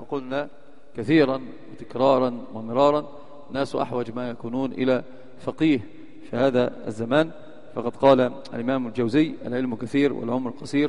وقلنا كثيرا وتكرارا ومرارا الناس أحوج ما يكونون إلى فقيه في هذا الزمان. فقد قال الإمام الجوزي: العلم كثير والعمر قصير،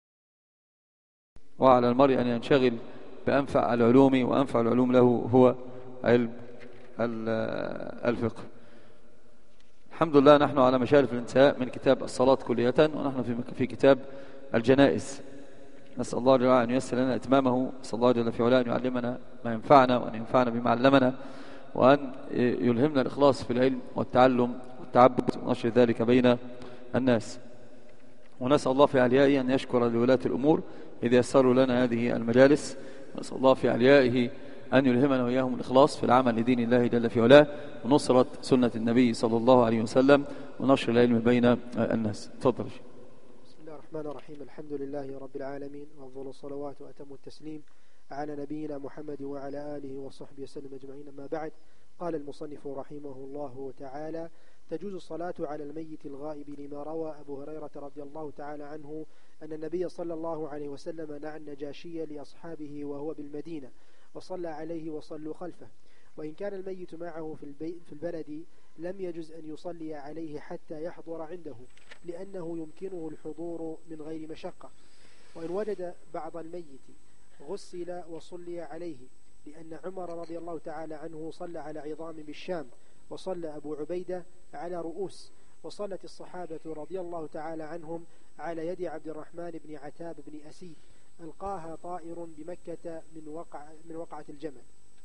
وعلى المرء أن ينشغل بأنفع العلوم، وأنفع العلوم له هو علم الفقه. الحمد لله، نحن على مشارف الانتهاء من كتاب الصلاة كلية، ونحن في كتاب الجنائز. نسأل الله جل وعلا أن ييسر لنا إتمامه، نسأل الله جل في علاه أن يعلمنا ما ينفعنا، وأن ينفعنا بما علمنا، وأن يلهمنا الإخلاص في العلم والتعلم والتعبد ونشر ذلك بين الناس. ونسأل الله في عليائه أن يشكر لولاة الأمور إذ يسروا لنا هذه المجالس. نسأل الله في عليائه أن يلهمنا وإياهم الإخلاص في العمل لدين الله جل في علاه، ونصرة سنة النبي صلى الله عليه وسلم، ونشر العلم بين الناس. تفضل. بسم الله الرحمن الرحيم. الحمد لله رب العالمين، وأفضل الصلوات وأتم التسليم على نبينا محمد وعلى آله وصحبه وسلم أجمعين. أما بعد، قال المصنف رحمه الله تعالى: تجوز الصلاة على الميت الغائب لما روى أبو هريرة رضي الله تعالى عنه أن النبي صلى الله عليه وسلم نعى النجاشي لأصحابه وهو بالمدينة وصلى عليه وصلوا خلفه، وإن كان الميت معه في البلد لم يجز أن يصلي عليه حتى يحضر عنده، لأنه يمكنه الحضور من غير مشقة. وإن وجد بعض الميت غسل وصلي عليه، لأن عمر رضي الله تعالى عنه صلى على عظام بالشام، وصلى أبو عبيدة على رؤوس، وصلت الصحابة رضي الله تعالى عنهم على يد عبد الرحمن بن عتاب بن أسيد ألقاها طائر بمكة من وقعة الجمل.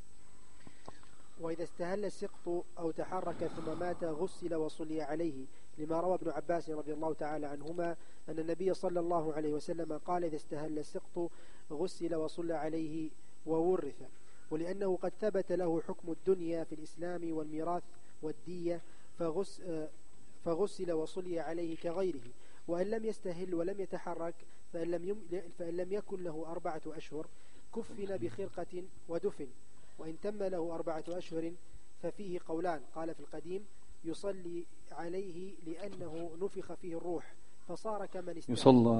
وإذا استهل السقط أو تحرك ثم مات غسل وصلي عليه، لما روى ابن عباس رضي الله تعالى عنهما أن النبي صلى الله عليه وسلم قال: إذا استهل السقط غسل وصلى عليه وورث. ولأنه قد ثبت له حكم الدنيا في الإسلام والميراث والدية، فغسل وصلي عليه كغيره. وإن لم يستهل ولم يتحرك، فإن لم يكن له 4 أشهر كفن بخرقة ودفن. وإن تم له 4 أشهر ففيه قولان. قال في القديم: يصلي عليه لأنه نفخ فيه الروح فصار كمن استهل.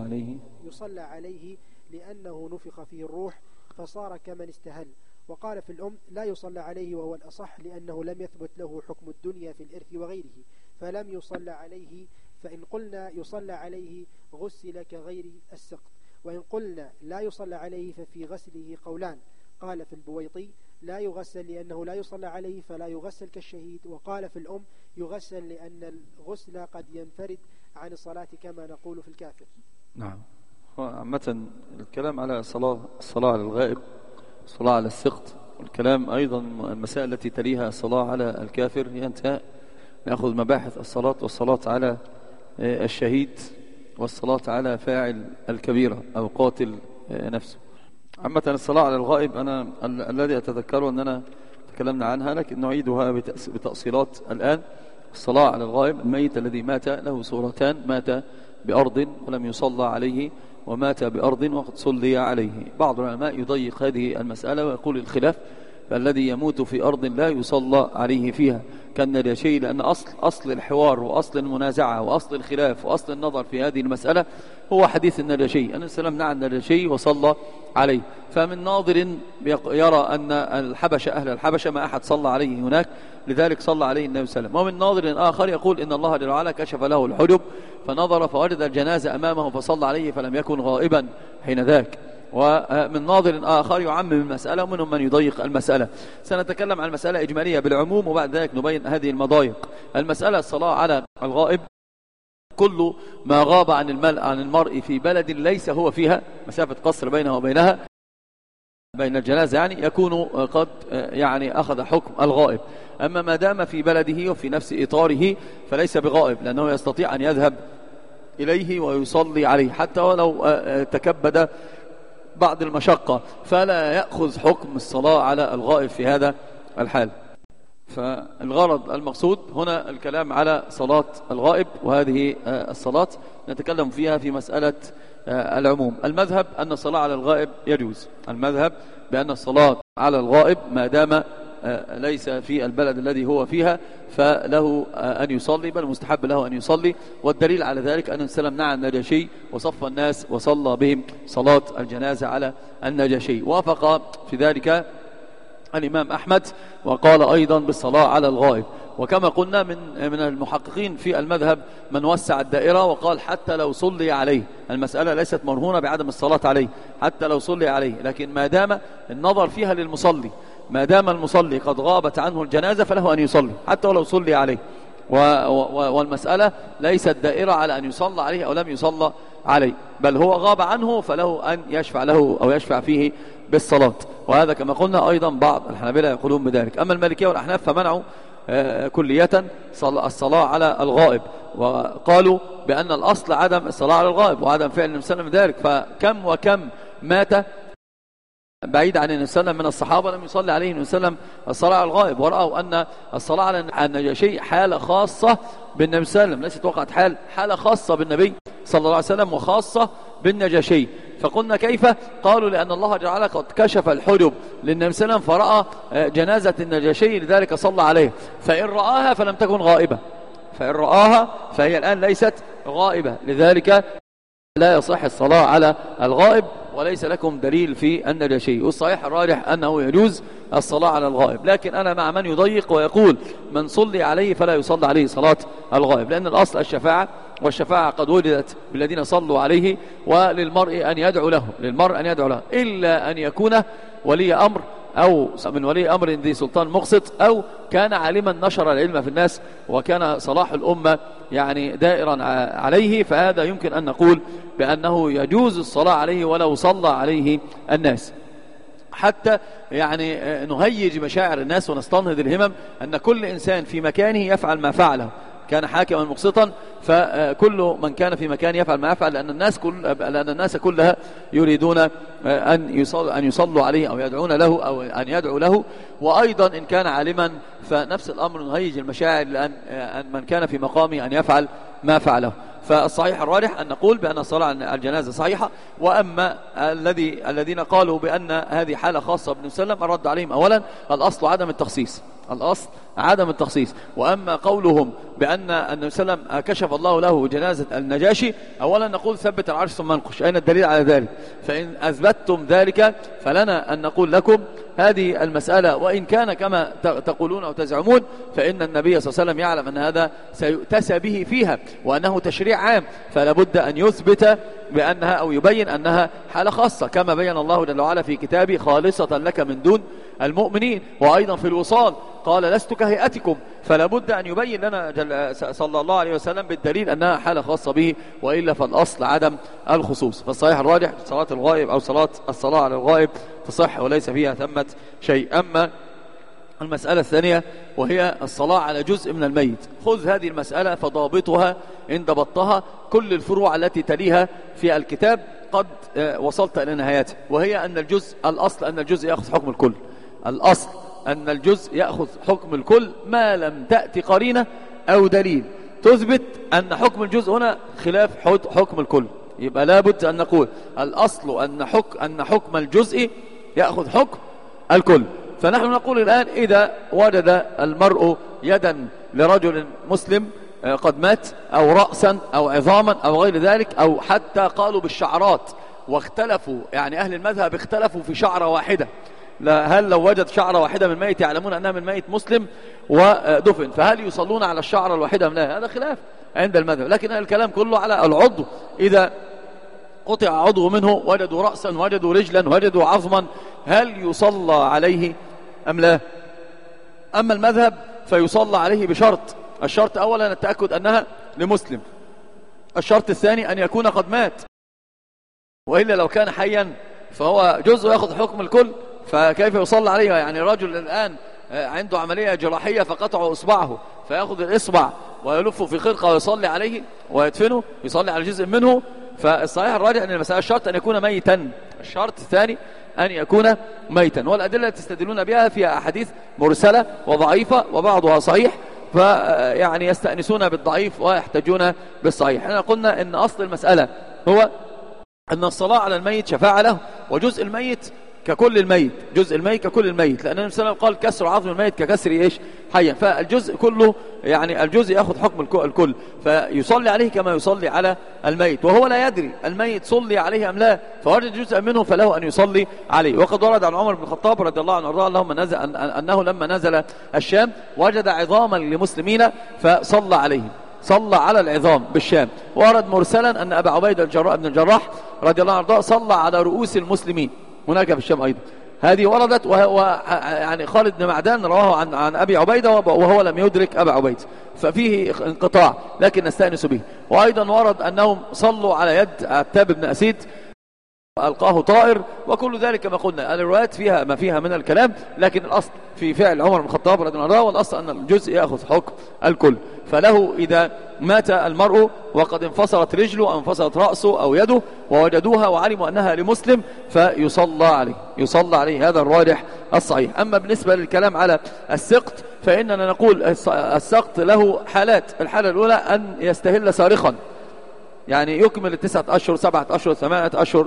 يصلى عليه لأنه نفخ فيه الروح فصار كمن استهل. وقال في الأم: لا يصلى عليه، وهو الأصح، لأنه لم يثبت له حكم الدنيا في الإرث وغيره، فلم يصلى عليه. فإن قلنا يصلى عليه غسل كغير السقط، وإن قلنا لا يصلى عليه ففي غسله قولان. قال في البويطي: لا يغسل لأنه لا يصلى عليه فلا يغسل كالشهيد. وقال في الأم: يغسل لأن الغسل قد ينفرد عن الصلاة كما نقول في الكافر. نعم. عامة الكلام على الصلاة على الغائب، الصلاة على السقط، والكلام أيضا المسائل التي تليها الصلاة على الكافر ينتهي. نأخذ مباحث والصلاة على الشهيد، والصلاة على فاعل الكبيرة أو قاتل نفسه. عامة الصلاة على الغائب أنا الذي أتذكره أننا تكلمنا عنها، لكن نعيدها بتأصيلات الآن. الصلاة على الغائب: الميت الذي مات له صورتان: مات بأرض ولم يصلى عليه، ومات بأرض وقد صلي عليه. بعض العلماء يضيق هذه المسألة ويقول الخلاف: فالذي يموت في أرض لا يصلى عليه فيها كالنجاشي، لأن أصل الحوار وأصل المنازعة وأصل الخلاف وأصل النظر في هذه المسألة هو حديث النجاشي أن السلام نعى النجاشي وصلى عليه. فمن ناظر يرى أن الحبشة أهل الحبشة ما أحد صلى عليه هناك، لذلك صلى عليه النبي صلى الله عليه وسلم. ومن ناظر آخر يقول إن الله جل وعلا كشف له الحجب فنظر فوجد الجنازة أمامه فصلى عليه فلم يكن غائبا حين ذاك. ومن ناظر آخر يعمم المسألة، ومنهم من يضيق المسألة. سنتكلم عن المسألة إجمالية بالعموم، وبعد ذلك نبين هذه المضايق. المسألة الصلاة على الغائب: كل ما غاب عن المرء في بلد ليس هو فيها، مسافة قصر بينه وبينها، بين الجنازة يعني، يكون قد أخذ حكم الغائب. أما ما دام في بلده وفي نفس إطاره فليس بغائب، لأنه يستطيع أن يذهب إليه ويصلي عليه حتى ولو تكبد بعد المشقة، فلا يأخذ حكم الصلاة على الغائب في هذا الحال. فالغرض المقصود هنا الكلام على صلاة الغائب، وهذه الصلاة نتكلم فيها في مسألة العموم. المذهب أن الصلاة على الغائب يجوز، المذهب بأن الصلاة على الغائب ما دام ليس في البلد الذي هو فيها فله أن يصلي، بل مستحب له أن يصلي. والدليل على ذلك أن السلام نعى النجاشي وصف الناس وصلى بهم صلاة الجنازة على النجاشي. وافق في ذلك الإمام أحمد وقال أيضا بالصلاة على الغائب. وكما قلنا من المحققين في المذهب من وسع الدائرة وقال حتى لو صلي عليه، المسألة ليست مرهونة بعدم الصلاة عليه، حتى لو صلي عليه، لكن ما دام النظر فيها للمصلي، ما دام المصلي قد غابت عنه الجنازة فله أن يصلي حتى ولو صلي عليه. والمسألة ليست دائرة على أن يصلى عليه أو لم يصلى عليه، بل هو غاب عنه فله أن يشفع له أو يشفع فيه بالصلاة. وهذا كما قلنا أيضا بعض الحنابلة يقولون بذلك. أما المالكية والأحناف فمنعوا كلية الصلاة على الغائب، وقالوا بأن الأصل عدم الصلاة على الغائب وعدم فعل النبي صلى الله عليه وسلم ذلك. فكم وكم مات بعيد عن النبي صلى الله عليه وسلم من الصحابة لم يصلي عليه النبي صلى الله عليه وسلم الصلاة على الغائب، ورأوا أن الصلاة على النجاشي حالة خاصة بالنبي صلى الله عليه وسلم، ليست وقعت حالة خاصة بالنبي صلى الله عليه وسلم وخاصة بالنجاشي. فقلنا كيف؟ قالوا لأن الله جعل قد كشف الحجب للنبي صلى الله عليه وسلم فرأى جنازة النجاشي لذلك صلى عليه، فإن رآها فلم تكن غائبة، فإن رآها فهي الآن ليست غائبة، لذلك لا يصح الصلاة على الغائب وليس لكم دليل في النجاشي. والصحيح الراجح أنه يجوز الصلاة على الغائب، لكن أنا مع من يضيق ويقول من صلي عليه فلا يصلى عليه صلاة الغائب، لأن الأصل الشفاعة، والشفاعة قد وجدت بالذين صلوا عليه، وللمرء أن يدعو له، للمرء أن يدعو له، إلا أن يكون ولي أمر أو من ولي أمر ذي سلطان مقسط، أو كان عالما نشر العلم في الناس وكان صلاح الأمة يعني دائرا عليه، فهذا يمكن أن نقول بأنه يجوز الصلاة عليه ولو صلى عليه الناس، حتى يعني نهيج مشاعر الناس ونستنهض الهمم أن كل إنسان في مكانه يفعل ما فعله، كان حاكما مقسطا فكل من كان في مكان يفعل ما يفعل، لأن الناس كلها يريدون أن يصلوا عليه أو يدعون له أو أن يدعو له. وأيضا إن كان عالما فنفس الأمر نهيج المشاعر، لأن من كان في مقامه أن يفعل ما فعله. فالصحيح الراجح أن نقول بأن الصلاة على الجنازة صحيحة. وأما الذين قالوا بأن هذه حالة خاصة بالنبي صلى الله عليه وسلم الرد عليهم أولا الأصل عدم التخصيص، الأصل عدم التخصيص. وأما قولهم بأن النبي صلى الله عليه وسلم كشف الله له جنازة النجاشي، أولا نقول ثبت العرش ثم انقش، أين الدليل على ذلك؟ فإن أثبتتم ذلك فلنا أن نقول لكم هذه المسألة وإن كان كما تقولون أو تزعمون، فإن النبي صلى الله عليه وسلم يعلم أن هذا سيؤتسى به فيها وأنه تشريع عام، فلا بد أن يثبت بأنها أو يبين أنها حالة خاصة، كما بين الله جل وعلا في كتابه خالصة لك من دون المؤمنين. وأيضا في الوصال قال لست كهيئتكم، فلا بد أن يبين لنا صلى الله عليه وسلم بالدليل أنها حالة خاصة به، وإلا فالأصل عدم الخصوص. فالصحيح الراجح صلاة الغائب أو الصلاة على الغائب تصح وليس فيها ثمة شيء. أما المسألة الثانية وهي الصلاة على جزء من الميت، خذ هذه المسألة فضابطها إن ضبطتها كل الفروع التي تليها في الكتاب قد وصلت إلى نهايته، وهي أن الأصل أن الجزء يأخذ حكم الكل، الأصل أن الجزء يأخذ حكم الكل ما لم تأتي قرينة أو دليل تثبت أن حكم الجزء هنا خلاف حكم الكل. يبقى لابد أن نقول الأصل أن حكم الجزء يأخذ حكم الكل. فنحن نقول الآن إذا وجد المرء يدا لرجل مسلم قد مات أو رأسا أو عظاما أو غير ذلك، أو حتى قالوا بالشعرات واختلفوا، يعني أهل المذهب اختلفوا في شعرة واحدة، هل لو وجد شعرة واحدة من ميت يعلمون أنها من ميت مسلم ودفن، فهل يصلون على الشعرة الواحدة من لا؟ هذا خلاف عند المذهب، لكن الكلام كله على العضو، إذا قطع عضو منه وجدوا رأسا وجدوا رجلا وجدوا عظما هل يصلى عليه أم لا؟ أما المذهب فيصلى عليه بشرط، الشرط أولا التأكد أنها لمسلم، الشرط الثاني أن يكون قد مات، وإلا لو كان حيا فهو جزء يأخذ حكم الكل، فكيف يصلى عليه؟ يعني رجل الآن عنده عملية جراحية فقطعوا إصبعه فيأخذ الإصبع ويلفه في خرقة ويصلي عليه ويدفنه، يصلي على جزء منه. فالصحيح الراجح أن المسألة الشرط أن يكون ميتا، الشرط الثاني أن يكون ميتا. والأدلة تستدلون بها فيها أحاديث مرسلة وضعيفة وبعضها صحيح، فيعني يستأنسون بالضعيف ويحتاجون بالصحيح. احنا قلنا أن أصل المسألة هو أن الصلاة على الميت شفاعة له، وجزء الميت ككل الميت، جزء الميت ككل الميت، لأن النبي صلى الله عليه وسلم قال كسر عظم الميت ككسر إيش حيا، فالجزء كله يعني الجزء يأخذ حكم الكل، فيصلي عليه كما يصلي على الميت، وهو لا يدري الميت صلي عليه أم لا، فوجد جزء منه فله أن يصلي عليه. وقد ورد عن عمر بن الخطاب رضي الله عنه وارضاه أنه لما نزل الشام وجد عظاما لمسلمين فصلى عليهم، صلى على العظام بالشام. ورد مرسلا أن أبا عبيدة بن الجراح رضي الله عنه صلى على رؤوس المسلمين هناك في الشام أيضا. هذه وردت، يعني خالد بن معدان رواه عن أبي عبيدة وهو لم يدرك أبا عبيدة، ففيه انقطاع لكن نستأنس به. وأيضا ورد أنهم صلوا على يد عتاب بن أسيد ألقاه طائر، وكل ذلك كما قلنا الروايات فيها ما فيها من الكلام، لكن الأصل في فعل عمر بن الخطاب رضي الله عنه، والأصل أن الجزء يأخذ حكم الكل. فله إذا مات المرء وقد انفصلت رجله أو انفصلت رأسه أو يده ووجدوها وعلموا أنها لمسلم فيصلى عليه، يصلى عليه، هذا الراجح الصحيح. أما بالنسبة للكلام على السقط فإننا نقول السقط له حالات. الحالة الأولى أن يستهل صارخا، يعني يكمل 9 أشهر 7 أشهر 8 أشهر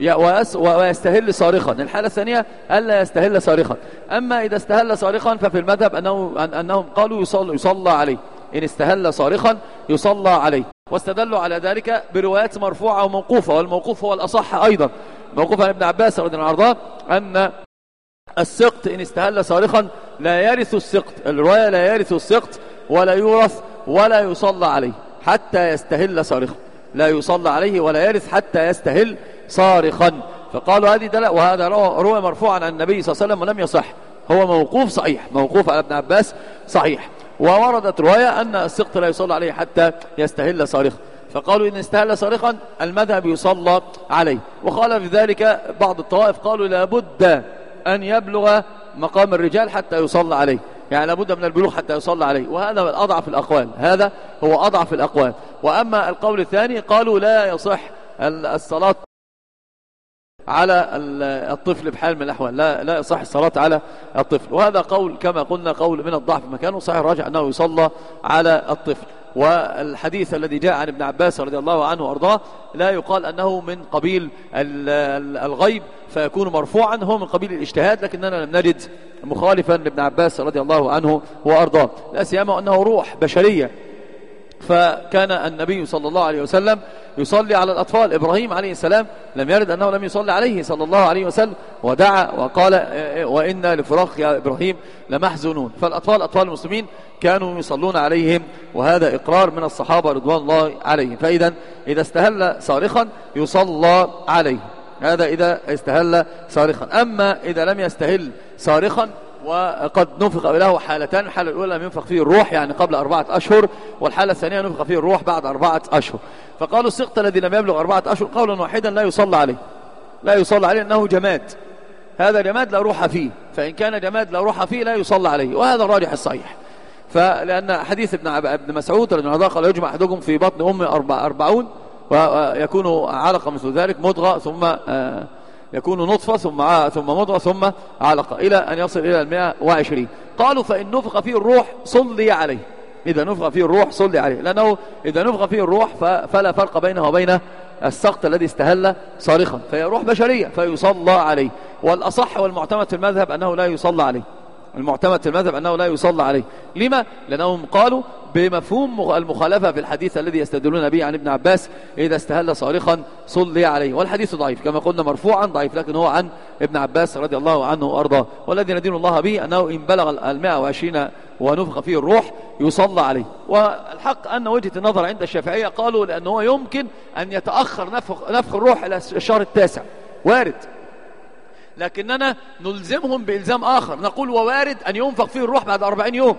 ويستهل صارخا. الحالة الثانية ألا يستهل صارخا. أما إذا استهل صارخا ففي المذهب أنهم قالوا يصلى عليه، إن استهل صارخا يصلى عليه، واستدلوا على ذلك بروايات مرفوعة وموقوفة، والموقوف هو الأصح أيضا، موقوف عن ابن عباس رضي الله عنه أن السقط إن استهل صارخا لا يرث السقط، الرواية لا يرث السقط ولا يورث ولا يصلى عليه حتى يستهل صارخا، لا يصلى عليه ولا يرث حتى يستهل صارخا. فقالوا هذه دلالة، وهذا روى مرفوعا عن النبي صلى الله عليه وسلم ولم يصح، هو موقوف صحيح، موقوف على ابن عباس صحيح. ووردت رواية أن السقط لا يصلى عليه حتى يستهل صارخا، فقالوا إن استهل صارخا المذهب يصلى عليه. وقال في ذلك بعض الطوائف قالوا لابد أن يبلغ مقام الرجال حتى يصلى عليه، يعني لابد من البلوغ حتى يصلى عليه، وهذا من أضعف الأقوال، هذا هو أضعف الأقوال. وأما القول الثاني قالوا لا يصح الصلاة على الطفل بحال من الأحوال، لا يصح الصلاة على الطفل، وهذا قول كما قلنا قول من الضعف مكانه، صحيح الراجح أنه يصلى على الطفل. والحديث الذي جاء عن ابن عباس رضي الله عنه وارضاه لا يقال أنه من قبيل الغيب فيكون مرفوعا، هو من قبيل الاجتهاد، لكننا لم نجد مخالفا لابن عباس رضي الله عنه وارضاه، لا سيما أنه روح بشرية. فكان النبي صلى الله عليه وسلم يصلي على الأطفال. إبراهيم عليه السلام لم يرد أنه لم يصلي عليه صلى الله عليه وسلم، ودعا وقال وإنا لفراق يا إبراهيم لمحزونون. فالأطفال أطفال المسلمين كانوا يصلون عليهم، وهذا إقرار من الصحابة رضوان الله عليهم. فإذا إذا استهل صارخا يصلى عليه، هذا إذا استهل صارخا. أما إذا لم يستهل صارخا وقد نفخ له حالتان، الحالة الأولى لم ينفخ فيه الروح يعني قبل 4 أشهر، والحالة الثانية نفخ فيه الروح بعد 4 أشهر. فقالوا السقط الذي لم يبلغ 4 أشهر قولا واحدا لا يصلى عليه، لا يصلى عليه أنه جماد، هذا جماد لا روح فيه، فإن كان جماد لا روح فيه لا يصلى عليه، وهذا الراجح الصحيح. فلأن حديث ابن مسعود رضي الله عنه قال يجمع أحدكم في بطن أمه 40 ويكون علقة مثل ذلك مضغة ثم يكون نطفة ثم مضغة ثم علقة إلى أن يصل إلى 120. قالوا فإن نفخ فيه الروح صلي عليه، إذا نفخ فيه الروح صلي عليه، لأنه إذا نفخ فيه الروح فلا فرق بينه وبين السقط الذي استهل صارخا، فهي روح بشرية فيصلى عليه. والأصح والمعتمد في المذهب أنه لا يصلى عليه، المعتمد في المذهب أنه لا يصلى عليه. لما؟ لأنهم قالوا بمفهوم المخالفة في الحديث الذي يستدلون به عن ابن عباس إذا استهل صارخا صلي عليه، والحديث ضعيف كما قلنا مرفوعا ضعيف، لكن هو عن ابن عباس رضي الله عنه وأرضاه. والذي ندين الله به أنه إن بلغ 120 ونفخ فيه الروح يصلى عليه. والحق أن وجهة النظر عند الشافعية قالوا لأنه يمكن أن يتأخر نفخ الروح إلى الشهر 9، وارد، لكننا نلزمهم بإلزام آخر، نقول ووارد أن ينفخ فيه الروح بعد 40 يوم،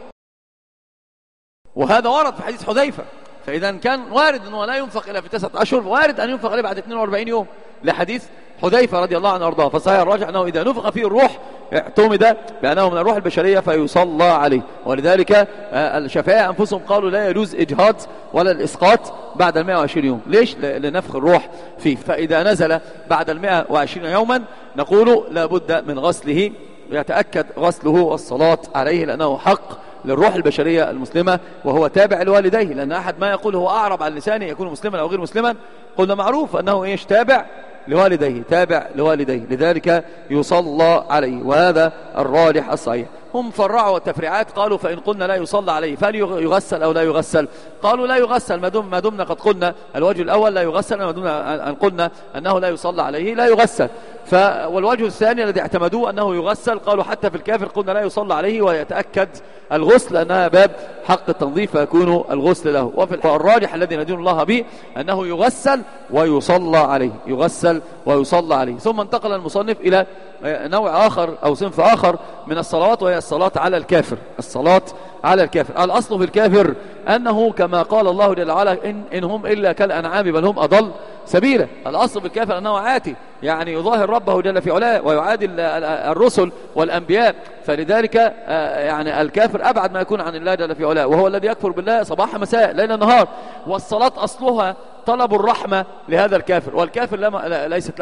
وهذا ورد في حديث حذيفة. فإذا كان وارد أنه لا ينفخ إلا في 9 أشهر، وارد أن ينفخ إليه بعد 42 يوم لحديث حذيفة رضي الله عنه وارضاه. فصحيح الراجح أنه إذا نفخ فيه الروح اعتمد بأنه من الروح البشرية فيصلى عليه. ولذلك الشافعية أنفسهم قالوا لا يجوز إجهاض ولا الإسقاط بعد 120 يوم. ليش؟ لنفخ الروح فيه. فإذا نزل بعد 120 يوما نقول لا بد من غسله، ويتأكد غسله والصلاة عليه، لأنه حق للروح البشرية المسلمة، وهو تابع لوالديه. لأن أحد ما يقول هو أعرب عن لسانه يكون مسلما أو غير مسلما، قلنا معروف أنه إيش؟ تابع لوالديه، لذلك يصلى عليه، وهذا الراجح الصحيح. هم فرعوا التفريعات، قالوا فإن قلنا لا يصلى عليه فهل يغسل أو لا يغسل؟ قالوا لا يغسل ما دمنا قد قلنا الوجه الأول لا يغسل، ما دمنا أن قلنا أنه لا يصلى عليه لا يغسل. والوجه الثاني الذي اعتمدوه أنه يغسل، قالوا حتى في الكافر قلنا لا يصلى عليه ويتأكد الغسل، لأنها باب حق التنظيف فيكون الغسل له. والراجح الذي ندين الله به أنه يغسل ويصلى عليه. ثم انتقل المصنف إلى نوع آخر أو صنف آخر من الصلوات، وهي الصلاة على الكافر. الأصل في الكافر أنه كما قال الله جل وعلا إن هم إلا كالأنعام بل هم أضل سبيلا. الأصل في الكافر أنه عاتي، يعني يظاهر ربه جل في علاه ويعادي الرسل والأنبياء، فلذلك يعني الكافر أبعد ما يكون عن الله جل في علاه، وهو الذي يكفر بالله صباح مساء ليل نهار. والصلاة أصلها طلب الرحمة لهذا الكافر، والكافر ليست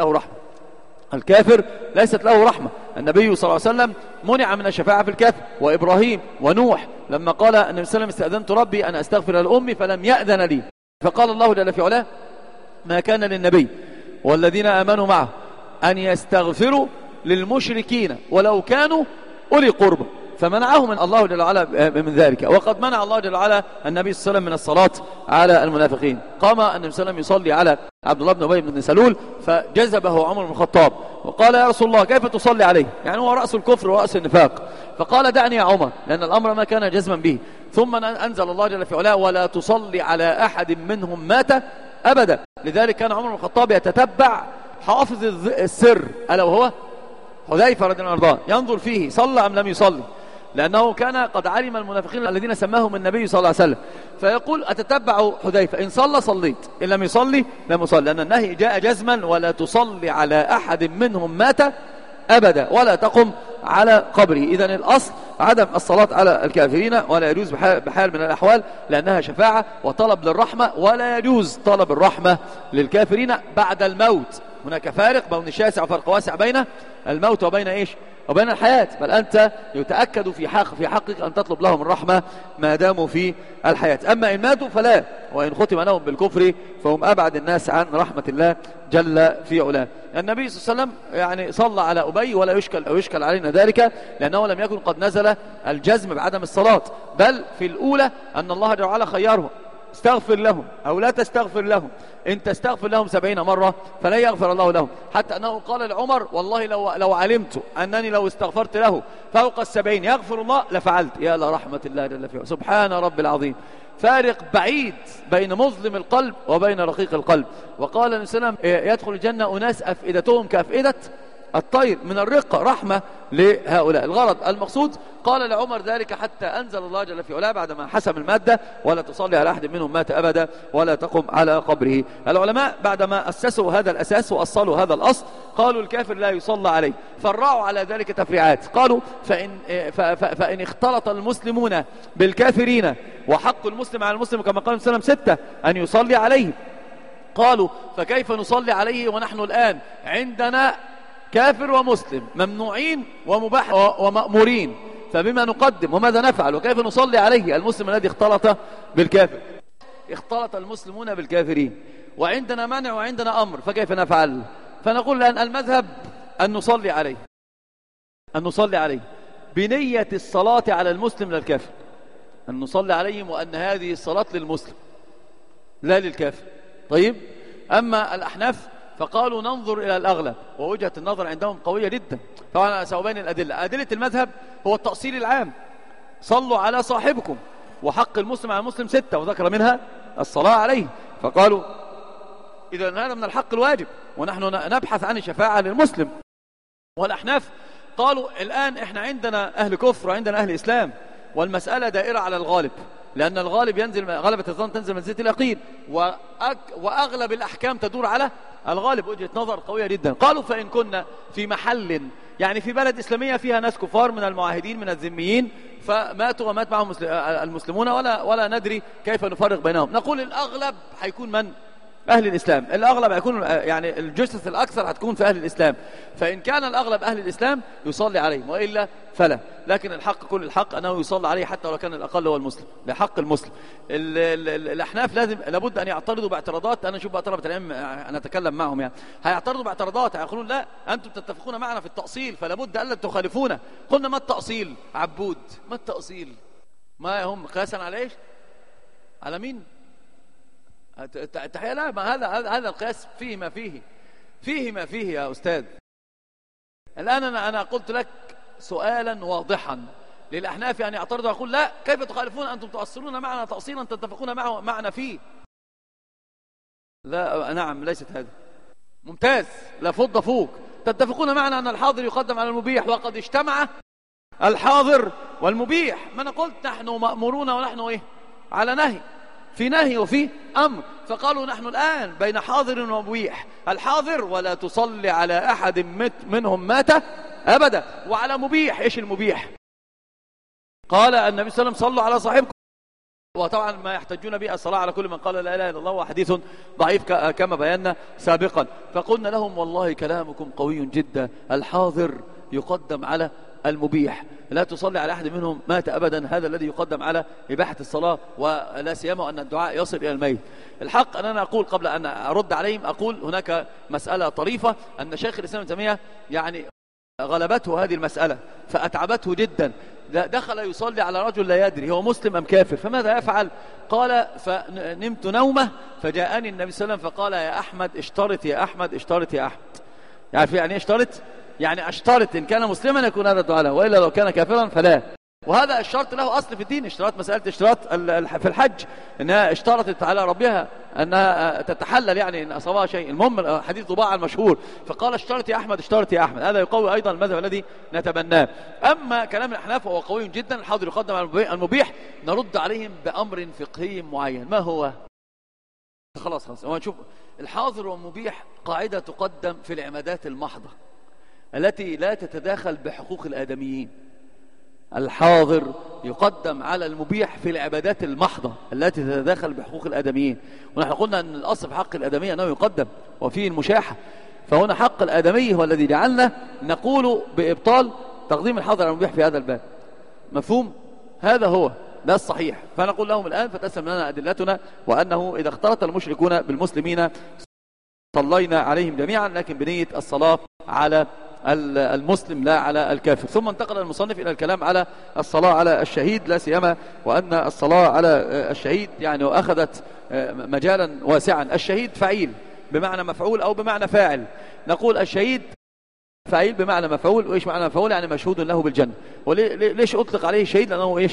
له رحمة. النبي صلى الله عليه وسلم منع من الشفاعة في الكافر، وإبراهيم ونوح لما قال النبي صلى الله عليه وسلم استأذنت ربي أن أستغفر لأمي فلم يأذن لي، فقال الله جل في علاه ما كان للنبي والذين آمنوا معه أن يستغفروا للمشركين ولو كانوا أولي قربى، فمنعهم من الله جل وعلا من ذلك. وقد منع الله جل وعلا النبي صلى الله عليه وسلم من الصلاة على المنافقين. قام النبي صلى الله عليه وسلم يصلي على عبد الله بن أبي بن سلول، فجذبه عمر بن الخطاب وقال يا رسول الله كيف تصلي عليه؟ يعني هو رأس الكفر ورأس النفاق. فقال دعني يا عمر، لأن الأمر ما كان جزما به. ثم أنزل الله جل في علاه ولا تصلي على أحد منهم مات أبدا. لذلك كان عمر بن الخطاب يتتبع حافظ السر ألا وهو حذيفة رضي الله عنه، ينظر فيه صلى أم لم يصلي، لأنه كان قد علم المنافقين الذين سماهم النبي صلى الله عليه وسلم، فيقول أتتبع حذيفة إن صلى صليت إن لم يصلي لم يصلي، لأن النهي جاء جزما ولا تصلي على أحد منهم مات أبدا ولا تقم على قبره. إذن الأصل عدم الصلاة على الكافرين، ولا يجوز بحال من الأحوال، لأنها شفاعة وطلب للرحمة، ولا يجوز طلب الرحمة للكافرين بعد الموت. هناك فارق بين شاسع وفرق واسع بين الموت وبين وبين الحياة، بل أنت يتأكد في حقك أن تطلب لهم الرحمة ما داموا في الحياة. أما إن ماتوا فلا، وإن ختم لهم بالكفر فهم أبعد الناس عن رحمة الله جل في علاه. النبي صلى الله عليه وسلم يعني صلى على أبي ولا يشكل علينا ذلك، لأنه لم يكن قد نزل الجزم بعدم الصلاة، بل في الأولى أن الله جل وعلا خيره استغفر لهم أو لا تستغفر لهم، إن تستغفر لهم 70 مرة فلن يغفر الله لهم، حتى أنه قال لعمر والله لو علمت أنني لو استغفرت له فوق 70 يغفر الله لفعلت. يا لرحمة الله جل فيه، سبحان رب العظيم. فارق بعيد بين مظلم القلب وبين رقيق القلب. وقال النبي صلى الله عليه وسلم يدخل الجنة أناس أفئدتهم كأفئدة الطير، من الرقة رحمة لهؤلاء. الغرض المقصود قال لعمر ذلك حتى أنزل الله جل في علاه بعدما حسم المادة ولا تصلي على أحد منهم مات أبدا ولا تقم على قبره. العلماء بعدما أسسوا هذا الأساس وأصلوا هذا الأصل قالوا الكافر لا يصلى عليه، فرعوا على ذلك تفريعات. قالوا فإن اختلط المسلمون بالكافرين وحق المسلم على المسلم كما قال النبي صلى الله عليه وسلم 6 أن يصلي عليه، قالوا فكيف نصلي عليه ونحن الآن عندنا كافر ومسلم ممنوعين ومباح ومأمورين، فبما نقدم وماذا نفعل وكيف نصلي عليه المسلم الذي اختلط بالكافر؟ اختلط المسلمون بالكافرين وعندنا منع وعندنا أمر، فكيف نفعل؟ فنقول لأن المذهب أن نصلي عليه بنية الصلاة على المسلم لا الكافر، أن نصلي عليهم وأن هذه الصلاة للمسلم لا للكافر. طيب، أما الأحناف فقالوا ننظر إلى الأغلب، ووجهة النظر عندهم قوية جدا. طبعا سأبين الأدلة. أدلة المذهب هو التأصيل العام، صلوا على صاحبكم، وحق المسلم على المسلم 6 وذكر منها الصلاة عليه، فقالوا إذا هذا من الحق الواجب ونحن نبحث عن الشفاعة للمسلم. والأحناف قالوا الآن إحنا عندنا أهل كفر وعندنا أهل إسلام، والمسألة دائرة على الغالب، لأن الغالب ينزل، غلبة الظن تنزل منزلة اليقين، وأغلب الأحكام تدور على الغالب. وجهة نظر قوية جدا. قالوا فإن كنا في محل يعني في بلد إسلامية فيها ناس كفار من المعاهدين من الذميين فماتوا ومات معهم المسلمون ولا ندري كيف نفرق بينهم، نقول الأغلب حيكون من؟ أهل الإسلام. الأغلب هيكون يعني الجثث الأكثر هتكون في أهل الإسلام، فإن كان الأغلب أهل الإسلام يصلي عليهم، وإلا فلا. لكن الحق كل الحق أنه يصلي عليه حتى لو كان الأقل هو المسلم، لحق المسلم. الأحناف لابد أن يعترضوا باعتراضات. أنا شوف بقى طلبة العلم أنا أتكلم معهم، يعني هيعترضوا باعتراضات، هيقولون لا أنتم تتفقون معنا في التأصيل فلابد ألا تخالفونا. قلنا ما التأصيل؟ عبود. ما التأصيل؟ ما هم قياسا على إيش؟ على مين؟ التحية لا، ما هذا القياس فيه ما فيه يا أستاذ. الآن أنا قلت لك سؤالا واضحا للأحناف أن يعترضوا ويقول لا كيف تخالفون أنتم تؤصلون معنا تأصيلا تتفقون معنا فيه. لا نعم ليست هذا. ممتاز، لا فض فوق. تتفقون معنا أن الحاضر يقدم على المبيح وقد اجتمع الحاضر والمبيح. ما أنا قلت نحن مأمورون ونحن إيه؟ على نهي، في نهي وفي أمر. فقالوا نحن الآن بين حاضر ومبيح. الحاضر ولا تصلي على أحد منهم مات أبدا، وعلى مبيح. إيش المبيح؟ قال النبي صلى الله عليه وسلم صلوا على صاحبكم. وطبعا ما يحتجون به الصلاة على كل من قال لا إله إلا الله، وحديث ضعيف كما بينا سابقا. فقلنا لهم والله كلامكم قوي جدا، الحاضر يقدم على المبيح، لا تصلي على أحد منهم مات أبدا، هذا الذي يقدم على إباحة الصلاة، ولا سيما أن الدعاء يصل إلى الميت. الحق أن أنا أقول قبل أن أرد عليهم، أقول هناك مسألة طريفة، أن شيخ الإسلام ابن تيمية يعني غلبته هذه المسألة فأتعبته جدا. دخل يصلي على رجل لا يدري هو مسلم أم كافر، فماذا يفعل؟ قال فنمت نومه فجاءني النبي صلى الله عليه وسلم فقال يا أحمد اشترط يا أحمد اشترط يا أحمد. يعني اشترط؟ يعني اشترط إن كان مسلما يكون هذا الدعاء له، وإلا لو كان كافرا فلا. وهذا الشرط له أصل في الدين. اشتراط، مسألة اشتراط في الحج أنها اشترطت على ربها أنها تتحلل، يعني إن أصابها شيء. المهم حديث ضباع المشهور، فقال اشترط يا أحمد اشترط يا أحمد. هذا يقوي أيضا المذهب الذي نتبناه. أما كلام الأحناف وهو قوي جدا، الحاضر يقدم على المبيح، نرد عليهم بأمر فقهي معين. ما هو؟ خلاص نشوف. الحاضر والمبيح قاعدة تقدم في العبادات المحضة التي لا تتداخل بحقوق الآدميين. الحاضر يقدم على المبيح في العبادات المحضة التي تتداخل بحقوق الآدميين. ونحن قلنا أن الأصل في حق الآدمي أنه يقدم وفيه المشاحة، فهنا حق الآدمي هو الذي جعلنا نقول بإبطال تقديم الحاضر على المبيح في هذا الباب. مفهوم؟ هذا هو ده الصحيح. فنقول لهم الآن فتسلم لنا أدلتنا، وأنه إذا اختلط المشركون بالمسلمين صلينا عليهم جميعا، لكن بنية الصلاة على المسلم لا على الكافر. ثم انتقل المصنف إلى الكلام على الصلاة على الشهيد، لا سيما وأن الصلاة على الشهيد يعني أخذت مجالا واسعا. الشهيد فعيل بمعنى مفعول أو بمعنى فاعل. نقول الشهيد فعيل بمعنى مفعول. وإيش معنى مفعول؟ يعني مشهود له بالجنة. وليش أطلق عليه شهيد؟ لأنه إيش؟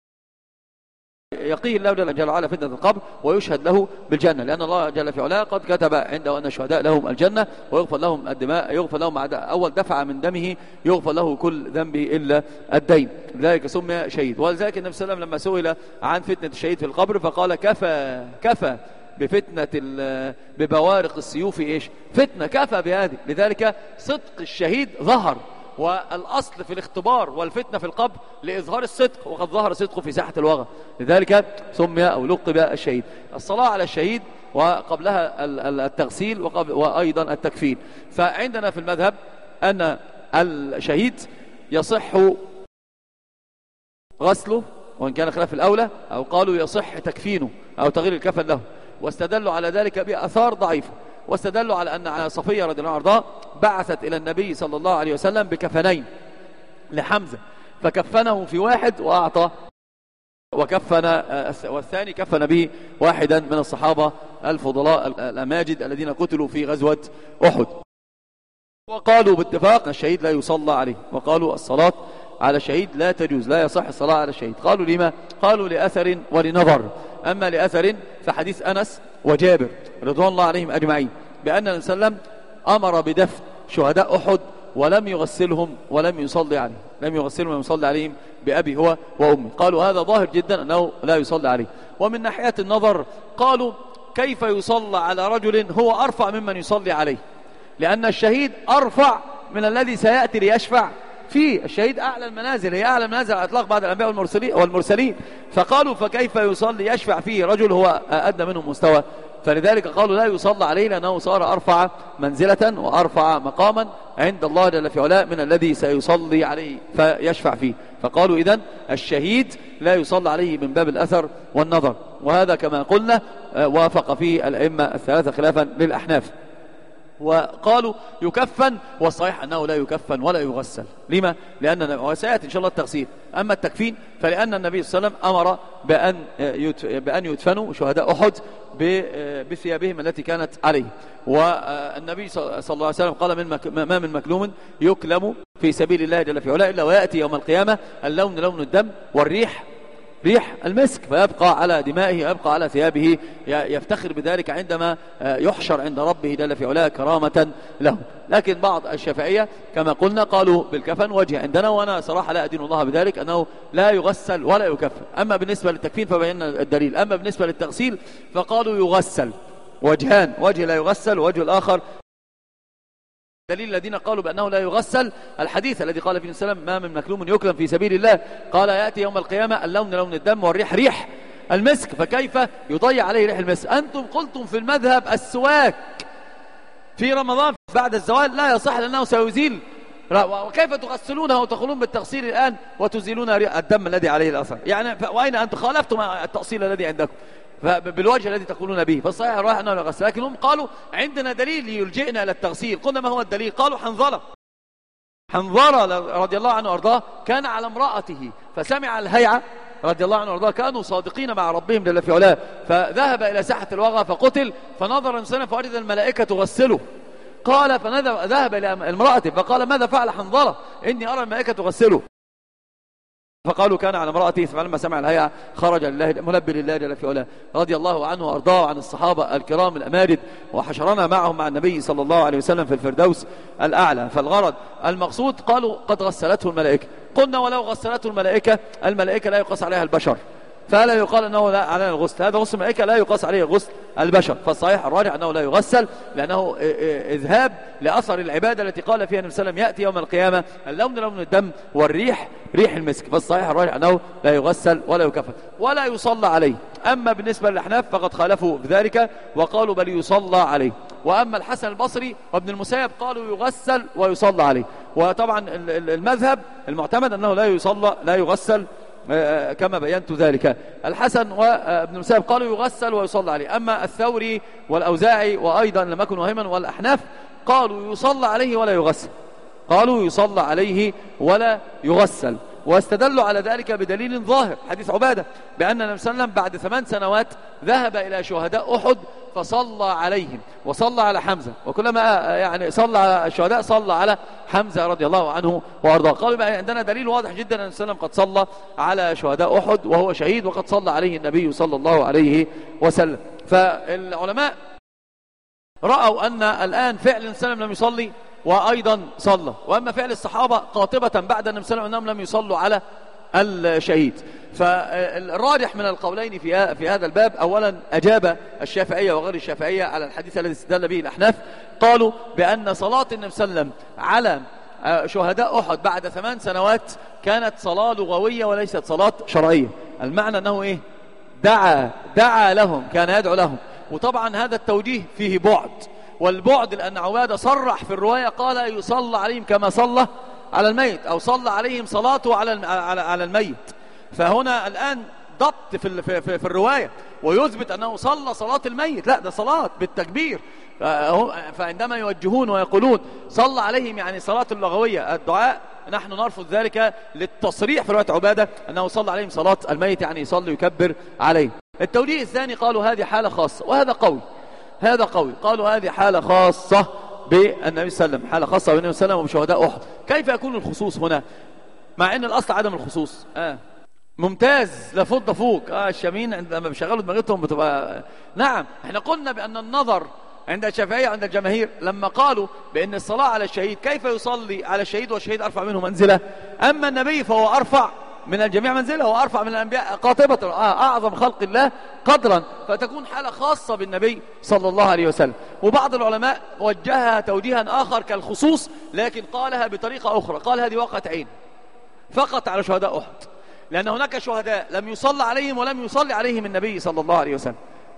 يقيه الله جل وعلا فتنة القبر ويشهد له بالجنة، لأن الله جل في علاه قد كتب عنده أن الشهداء لهم الجنة ويغفر لهم الدماء، يغفر لهم أول دفع من دمه يغفر له كل ذنبه إلا الدين، لذلك سمي شهيد. ولذلك النبي صلى الله عليه وسلم لما سئل عن فتنة الشهيد في القبر فقال كفى بفتنة ببوارق السيوف إيش؟ فتنة، كفى بهذه. لذلك صدق الشهيد ظهر، والأصل في الاختبار والفتنة في القبر لإظهار الصدق، وقد ظهر صدقه في ساحة الوغى، لذلك سمي أو لقب الشهيد. الصلاة على الشهيد وقبلها التغسيل وأيضا التكفين. فعندنا في المذهب أن الشهيد يصح غسله وإن كان خلاف الأولى، أو قالوا يصح تكفينه أو تغيير الكفن له، واستدلوا على ذلك بآثار ضعيفة. واستدلوا على أن صفية رضي الله عنها بعثت إلى النبي صلى الله عليه وسلم بكفنين لحمزة، فكفنه في واحد وأعطى وكفن والثاني كفن به واحدا من الصحابة الفضلاء الأماجد الذين قتلوا في غزوة أحد. وقالوا باتفاق الشهيد لا يصلى عليه، وقالوا الصلاة على الشهيد لا تجوز، لا يصح الصلاة على الشهيد. قالوا لما؟ قالوا لأثر ولنظر. أما لأثر فحديث أنس وجابر رضوان الله عليهم أجمعين بأن النبي صلى الله عليه وسلم أمر بدفن شهداء أحد ولم يغسلهم ولم يصلي عليهم، لم يغسلهم ولم يصلي عليهم بأبي هو وأمي. قالوا هذا ظاهر جدا أنه لا يصلي عليه. ومن ناحية النظر قالوا كيف يصلى على رجل هو أرفع ممن يصلي عليه، لأن الشهيد أرفع من الذي سيأتي ليشفع فيه. الشهيد أعلى المنازل، هي أعلى المنازل على الإطلاق بعد الأنبياء والمرسلين. فقالوا فكيف يصلي يشفع فيه رجل هو أدنى منه مستوى فلذلك قالوا لا يصلى عليه لأنه صار أرفع منزلة وأرفع مقاما عند الله جل في علاه من الذي سيصلي عليه فيشفع فيه. فقالوا إذن الشهيد لا يصلى عليه من باب الأثر والنظر، وهذا كما قلنا وافق فيه الأئمة الثلاثة خلافا للأحناف. وقالوا يكفن، والصحيح أنه لا يكفن ولا يغسل. لما؟ لأن وسيأتي إن شاء الله التغسيل. أما التكفين فلأن النبي صلى الله عليه وسلم أمر بأن يدفنوا شهداء أحد بثيابهم التي كانت عليه. والنبي صلى الله عليه وسلم قال ما من مكلوم يكلم في سبيل الله جل في علاه إلا ويأتي يوم القيامة اللون لون الدم والريح ريح المسك، فيبقى على دمائه ويبقى على ثيابه، يفتخر بذلك عندما يحشر عند ربه جل في علاه كرامة له. لكن بعض الشافعية كما قلنا قالوا بالكفن وجه عندنا، وأنا صراحة لا أدين الله بذلك أنه لا يغسل ولا يكفن. أما بالنسبة للتكفين فبينا الدليل. أما بالنسبة للتغسيل فقالوا يغسل، وجهان، وجه لا يغسل ووجه الآخر. دليل الذين قالوا بأنه لا يغسل الحديث الذي قال فيه السلام ما من مكلوم يكلم في سبيل الله، قال يأتي يوم القيامة اللون لون الدم والريح ريح المسك، فكيف يضيع عليه ريح المسك؟ أنتم قلتم في المذهب السواك في رمضان بعد الزوال لا يصح لأنه سيزيل، وكيف تغسلونه وتقولون بالتغسيل الآن وتزيلون الدم الذي عليه الأثر؟ يعني وأين أنتم خالفتم التأصيل الذي عندكم بالوجه الذي تقولون به؟ فالصحيح الراجح أنه لا يغسل. لكن هم قالوا عندنا دليل يلجئنا إلى التغسيل. قلنا ما هو الدليل؟ قالوا حنظلة رضي الله عنه وارضاه كان على امرأته فسمع الهيعة رضي الله عنه وارضاه، كانوا صادقين مع ربهم جل في علاه، فذهب إلى ساحة الوغى فقتل، فنظر إنسانا فوجد الملائكة تغسله، قال فذهب إلى امرأته فقال ماذا فعل حنظلة؟ إني أرى الملائكة تغسله. فقالوا كان على امرأته، فلما سمع الهيعة خرج لله ملبي لله جل في علاه رضي الله عنه وارضاه عن الصحابة الكرام الأماجد، وحشرنا معهم مع النبي صلى الله عليه وسلم في الفردوس الأعلى. فالغرض المقصود قالوا قد غسلته الملائكة. قلنا ولو غسلته الملائكة لا يقاس عليها البشر، فلا يقال أنه لا علينا الغسل، هذا غسل الملائكة لا يقاس عليه غسل البشر. فالصحيح الراجح أنه لا يغسل لأنه إذهاب لأثر العبادة التي قال فيها النبي صلى الله عليه وسلم يأتي يوم القيامة اللون لون الدم والريح ريح المسك. فالصحيح الراجح أنه لا يغسل ولا يكفن ولا يصلى عليه. أما بالنسبة للأحناف فقد خالفوا بذلك وقالوا بل يصلى عليه. وأما الحسن البصري وابن المسيب قالوا يغسل ويصلى عليه. وطبعا المذهب المعتمد أنه لا يغسل كما بينت ذلك. الحسن وابن المسيب قالوا يغسل ويصلى عليه. أما الثوري والأوزاعي وأيضا لم يكن وهما والأحناف قالوا يصلى عليه ولا يغسل، قالوا يصلى عليه ولا يغسل. واستدلوا على ذلك بدليل ظاهر حديث عبادة بأن النبي صلى الله عليه وسلم بعد 8 سنوات ذهب إلى شهداء أحد فصلى عليهم وصلى على حمزة، وكلما يعني صلى على الشهداء صلى على حمزة رضي الله عنه وارضاه. قالوا بقى عندنا دليل واضح جدا أن النبي صلى الله عليه وسلم قد صلى على شهداء أحد وهو شهيد، وقد صلى عليه النبي صلى الله عليه وسلم. فالعلماء رأوا أن الآن فعل النبي صلى الله عليه وسلم لم يصلي وأيضا صلى، وأما فعل الصحابة قاطبة بعد النبي صلى الله عليه وسلم أنهم لم يصلوا على الشهيد. فالراجح من القولين في هذا الباب أولا أجاب الشافعية وغير الشافعية على الحديث الذي استدل به الأحناف، قالوا بأن صلاة النبي صلى الله عليه وسلم على شهداء أحد بعد 8 سنوات كانت صلاة لغوية وليست صلاة شرعية. المعنى أنه إيه؟ دعا لهم، كان يدعو لهم. وطبعا هذا التوجيه فيه بعد، والبعد لأن عبادة صرح في الرواية قال يصلى عليهم كما صلى على الميت، أو صلى عليهم صلاته على الميت. فهنا الآن ضبط في الرواية ويثبت أنه صلى صلاة الميت، لا ده صلاة بالتكبير. فعندما يوجهون ويقولون صلى عليهم يعني صلاة اللغوية الدعاء، نحن نرفض ذلك للتصريح في رواية عبادة أنه صلى عليهم صلاة الميت يعني يصلي يكبر عليه. التوجيه الثاني قالوا هذه حالة خاصة، وهذا قوي، قالوا هذه حالة خاصة بالنبي صلى الله عليه وسلم، حالة خاصة بالنبي صلى الله عليه وسلم وبشهداء أحد. كيف يكون الخصوص هنا مع أن الأصل عدم الخصوص؟ ممتاز، لفض فوق الشامين عندما بيشغلوا دماغتهم بتبقى. نعم، احنا قلنا بأن النظر عند الشافعية عند الجماهير لما قالوا بأن الصلاة على الشهيد كيف يصلي على الشهيد والشهيد أرفع منه منزلة، أما النبي فهو أرفع من الجميع منزله وأرفع من الأنبياء قاطبة، أعظم خلق الله قدرا، فتكون حالة خاصة بالنبي صلى الله عليه وسلم. وبعض العلماء وجهها توجيها آخر كالخصوص، لكن قالها بطريقة أخرى، قال هذه واقعة عين فقط على شهداء أحد، لأن هناك شهداء لم يصلى عليهم ولم يصلي عليهم النبي صلى الله عليه وسلم،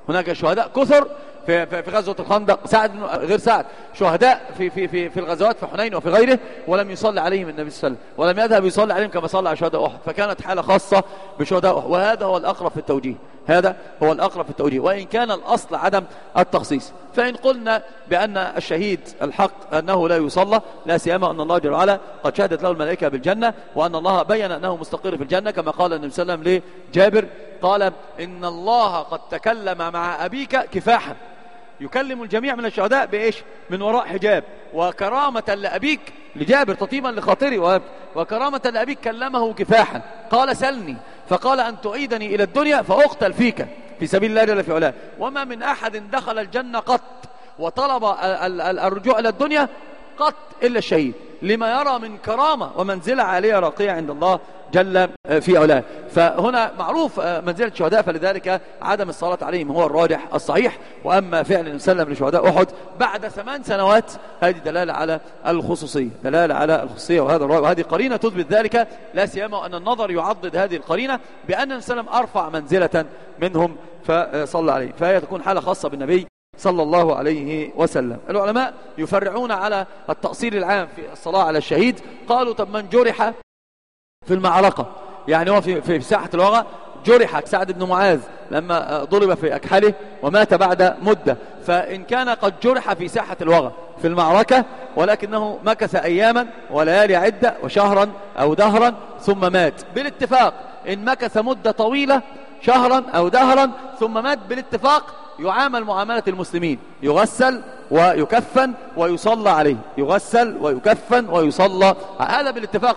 هناك شهداء كثر في غزوة الخندق، سعد غير سعد، شهداء في الغزوات في حنين وفي غيره، ولم يصلي عليهم النبي صلى الله عليه وسلم، ولم يذهب يصلي عليهم كما صلى على شهداء أحد، فكانت حالة خاصة بشهداء أحد. وهذا هو الأقرب في التوجيه، هذا هو الأقرب في التوجيه، وإن كان الأصل عدم التخصيص. فإن قلنا بأن الشهيد الحق أنه لا يصلى، لا سيما أن الله جل وعلا قد شهدت له الملائكة بالجنة، وأن الله بين أنه مستقر في الجنة، كما قال النبي صلى الله عليه وسلم لجابر، قال إن الله قد تكلم مع أبيك كفاحا. يكلم الجميع من الشهداء بإيش؟ من وراء حجاب. وكرامة لأبيك، لجابر تطيبا لخاطري، وكرامة لأبيك كلمه كفاحا، قال سلني، فقال أن تعيدني إلى الدنيا فأقتل فيك في سبيل الله جل في علاه. وما من أحد دخل الجنة قط وطلب الرجوع إلى الدنيا قط إلا الشهيد، لما يرى من كرامة ومنزلة عالية راقية عند الله جل في علاه. فهنا معروف منزلة الشهداء، فلذلك عدم الصلاة عليهم هو الراجح الصحيح. وأما فعل النبي صلى الله عليه وسلم لشهداء أحد بعد 8 سنوات، هذه دلالة على الخصوصية، دلالة على الخصوصية، وهذه قرينة تثبت ذلك، لا سيما أن النظر يعضد هذه القرينة بأن النبي صلى الله عليه وسلم أرفع منزلة منهم فصلى عليه، فهي تكون حالة خاصة بالنبي صلى الله عليه وسلم. العلماء يفرعون على التأصيل العام في الصلاة على الشهيد. قالوا طب من جرح في المعركة، يعني هو في ساحة الوغى جرح سعد بن معاذ لما ضرب في أكحله ومات بعد مدة، فإن كان قد جرح في ساحة الوغى في المعركة ولكنه مكث أياما وليالي عدة وشهرا أو دهرا ثم مات بالاتفاق، إن مكث مدة طويلة شهرا أو دهرا ثم مات بالاتفاق يعامل معاملة المسلمين، يغسل ويكفن ويصلى عليه، يغسل ويكفن ويصلى، هذا بالاتفاق،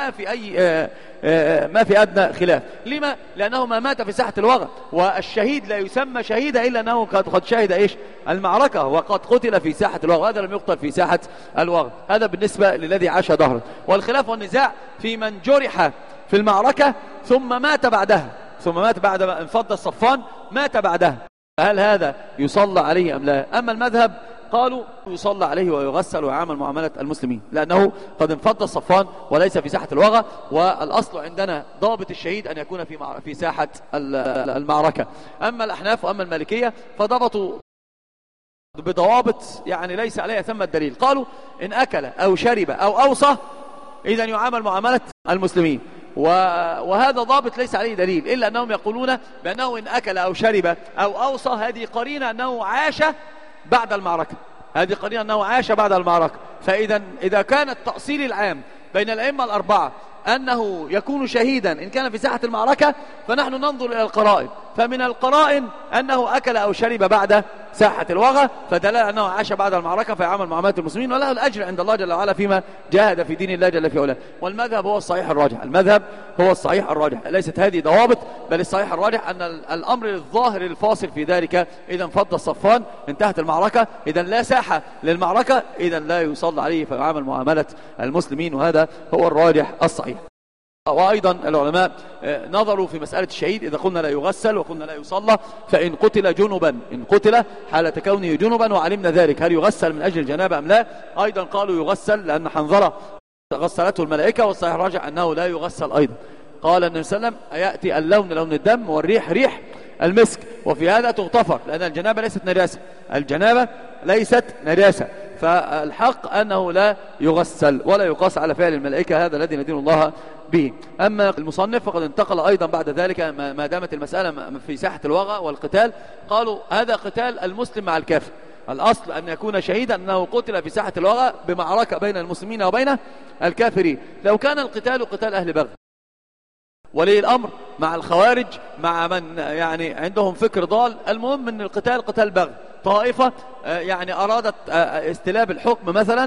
ما في أدنى خلاف. لما؟ لأنه ما مات في ساحة الوغى، والشهيد لا يسمى شهيدا إلا أنه قد شهد إيش؟ المعركة، وقد قتل في ساحة الوغى، هذا لم يقتل في ساحة الوغى. هذا بالنسبة للذي عاش دهرا. والخلاف والنزاع في من جرح في المعركة ثم مات بعدها، ثم مات بعد ما انفض الصفان، مات بعدها، هل هذا يصلى عليه أم لا؟ أما المذهب قالوا يصلى عليه ويغسل ويعامل معاملة المسلمين، لأنه قد انفض الصفان وليس في ساحة الوغى، والأصل عندنا ضابط الشهيد أن يكون في ساحة المعركة. أما الأحناف وأما المالكية فضبطوا بضوابط يعني ليس عليها ثم الدليل. قالوا إن أكل أو شرب أو أوصى إذن يعامل معاملة المسلمين، وهذا ضابط ليس عليه دليل، إلا أنهم يقولون بأنه إن أكل أو شرب أو أوصى هذه قرينة أنه عاش بعد المعركة، هذه قرينة أنه عاش بعد المعركة. إذا كان التأصيل العام بين الأئمة الأربعة أنه يكون شهيدا إن كان في ساحة المعركة، فنحن ننظر إلى القرائن، فمن القرائن أنه أكل أو شرب بعد ساحة الوغى، فدل أنه عاش بعد المعركة فيعمل معاملة المسلمين، وله الأجر عند الله جل وعلا فيما جاهد في دين الله جل في علاه. والمذهب هو الصحيح الراجح، المذهب هو الصحيح الراجح، ليست هذه ضوابط، بل الصحيح الراجح أن الأمر الظاهر الفاصل في ذلك إذا انفض الصفان انتهت المعركة، إذا لا ساحة للمعركة، إذا لا يصلى عليه فيعامل معاملة المسلمين، وهذا هو الراجح الصحيح. وأيضا العلماء نظروا في مسألة الشهيد، إذا قلنا لا يغسل وقلنا لا يصلى، فإن قتل جنبا، إن قتل حالة كونه جنبا وعلمنا ذلك، هل يغسل من أجل الجنابة أم لا؟ أيضا قالوا يغسل، لأن حنظلة غسلته الملائكة، والصحيح راجع أنه لا يغسل أيضا. قال النبي صلى الله عليه وسلم يأتي اللون لون الدم والريح ريح المسك، وفي هذا تغتفر، لأن الجنابة ليست نجاسة، الجنابة ليست نجاسة، فالحق أنه لا يغسل ولا يقاس على فعل الملائكة، هذا الذي ندين الله به. أما المصنف فقد انتقل أيضا بعد ذلك ما دامت المسألة في ساحة الوغى والقتال، قالوا هذا قتال المسلم مع الكافر، الأصل أن يكون شهيدا أنه قتل في ساحة الوغى بمعركة بين المسلمين وبين الكافرين. لو كان القتال قتال أهل بغي ولي الأمر مع الخوارج مع من يعني عندهم فكر ضال، المهم أن القتال قتال بغي، طائفة يعني أرادت استلاب الحكم مثلا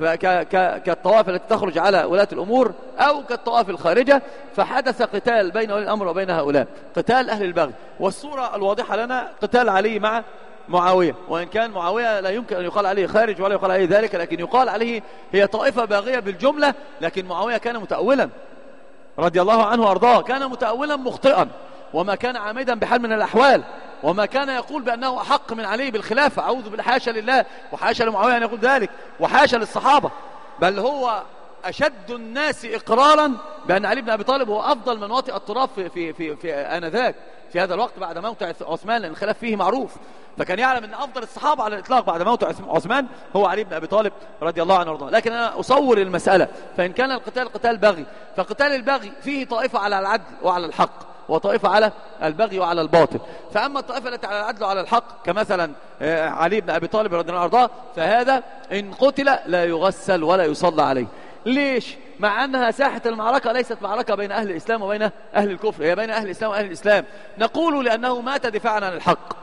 كالطوائف التي تخرج على ولاة الأمور أو كالطوائف الخارجة، فحدث قتال بين ولي الأمر وبين هؤلاء، قتال أهل البغي. والصورة الواضحة لنا قتال علي مع معاوية، وإن كان معاوية لا يمكن أن يقال عليه خارج ولا يقال عليه ذلك، لكن يقال عليه هي طائفة باغية بالجملة، لكن معاوية كان متأولا رضي الله عنه وأرضاه، كان متأولا مخطئا، وما كان عامدا بحال من الأحوال، وما كان يقول بأنه أحق من علي بالخلافة، أعوذ بالله، حاشا لله وحاشا لمعاوية أن يقول ذلك، وحاشا للصحابة، بل هو أشد الناس إقرارا بأن علي بن أبي طالب هو أفضل من واطئ التراب في آنذاك، في هذا الوقت بعد موت عثمان، لأن الخلاف فيه معروف، فكان يعلم أن أفضل الصحابة على الإطلاق بعد موت عثمان هو علي بن أبي طالب رضي الله عنه وارضاه. لكن أنا أصور المسألة، فإن كان القتال قتال بغي، فقتال البغي فيه طائفة على العدل وعلى الحق، وطائفة على البغي وعلى الباطل. فأما الطائفة التي على العدل وعلى الحق كمثلا علي بن أبي طالب رضي الله عنه وارضاه، فهذا إن قتل لا يغسل ولا يصلى عليه. ليش؟ مع أنها ساحة المعركة ليست معركة بين أهل الإسلام وبين أهل الكفر، هي بين أهل الإسلام وأهل الإسلام. نقول لأنه مات دفاعا عن الحق،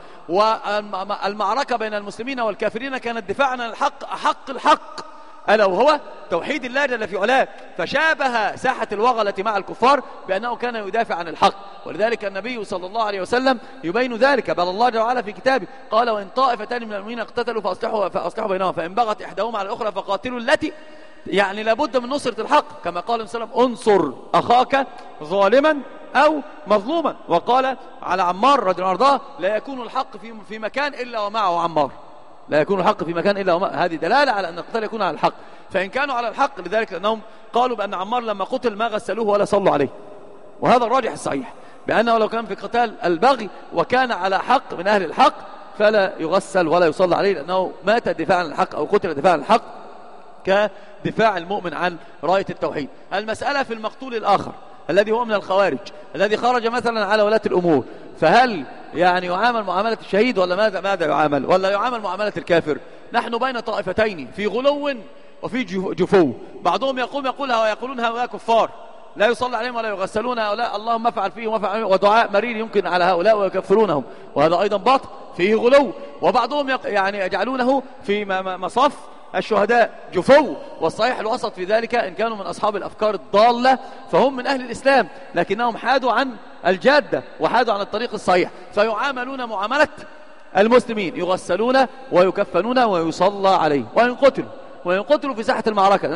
والمعركة بين المسلمين والكافرين كانت دفاعا عن الحق، أحق الحق ألا وهو توحيد الله جل في علاه. فشابه ساحة الوغى التي مع الكفار بأنه كان يدافع عن الحق، ولذلك النبي صلى الله عليه وسلم يبين ذلك، بل الله جل وعلا في كتابه قال: وإن طائفتان من المؤمنين اقتتلوا فأصلحوا بينهم، فإن بغت إحداهما على الأخرى فقاتلوا التي، يعني لابد من نصرة الحق، كما قال صلى الله عليه وسلم: انصر أخاك ظالما أو مظلوما. وقال على عمار رضي الله عنه: لا يكون الحق في مكان إلا ومعه عمار، لا يكون الحق في مكان إلا ومعه. هذه دلالة على أن القتال يكون على الحق، فإن كانوا على الحق، لذلك لأنهم قالوا بأن عمار لما قتل ما غسلوه ولا صلوا عليه، وهذا الراجح الصحيح، بأنه لو كان في قتال البغي وكان على حق من أهل الحق فلا يغسل ولا يصلى عليه، لأنه مات دفاعا عن الحق أو قتل دفاعا عن الحق كدفاع المؤمن عن راية التوحيد. المسألة في المقتول الآخر الذي هو من الخوارج، الذي خرج مثلا على ولاة الأمور، فهل يعني يعامل معاملة الشهيد ولا ماذا يعامل، ولا يعامل معاملة الكافر؟ نحن بين طائفتين في غلو وفي جفو، بعضهم يقولون هؤلاء كفار لا يصلى عليهم ولا يغسلون، هؤلاء اللهم افعل فيهم وافعل، ودعاء مرير يمكن على هؤلاء ويكفرونهم، وهذا أيضا باطل فيه غلو. وبعضهم يعني يجعلونه في مصاف الشهداء جفو، والصحيح الوسط في ذلك إن كانوا من أصحاب الأفكار الضالة فهم من أهل الإسلام، لكنهم حادوا عن الجادة وحادوا عن الطريق الصحيح، فيعاملون معاملة المسلمين، يغسلون ويكفنون ويصلى عليه. وإن قتلوا في ساحة المعركة،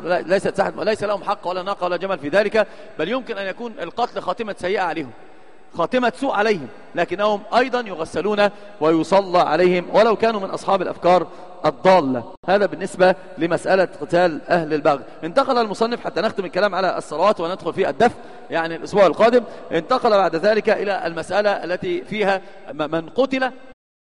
ليس لهم حق ولا ناقة ولا جمل في ذلك، بل يمكن أن يكون القتل خاتمة سيئة عليهم، خاتمة سوء عليهم، لكنهم أيضا يغسلون ويصلى عليهم ولو كانوا من أصحاب الأفكار الضالة. هذا بالنسبة لمسألة قتال أهل البغي. انتقل المصنف حتى نختم الكلام على الصلوات وندخل في الدفع يعني الأسبوع القادم، انتقل بعد ذلك إلى المسألة التي فيها من قتل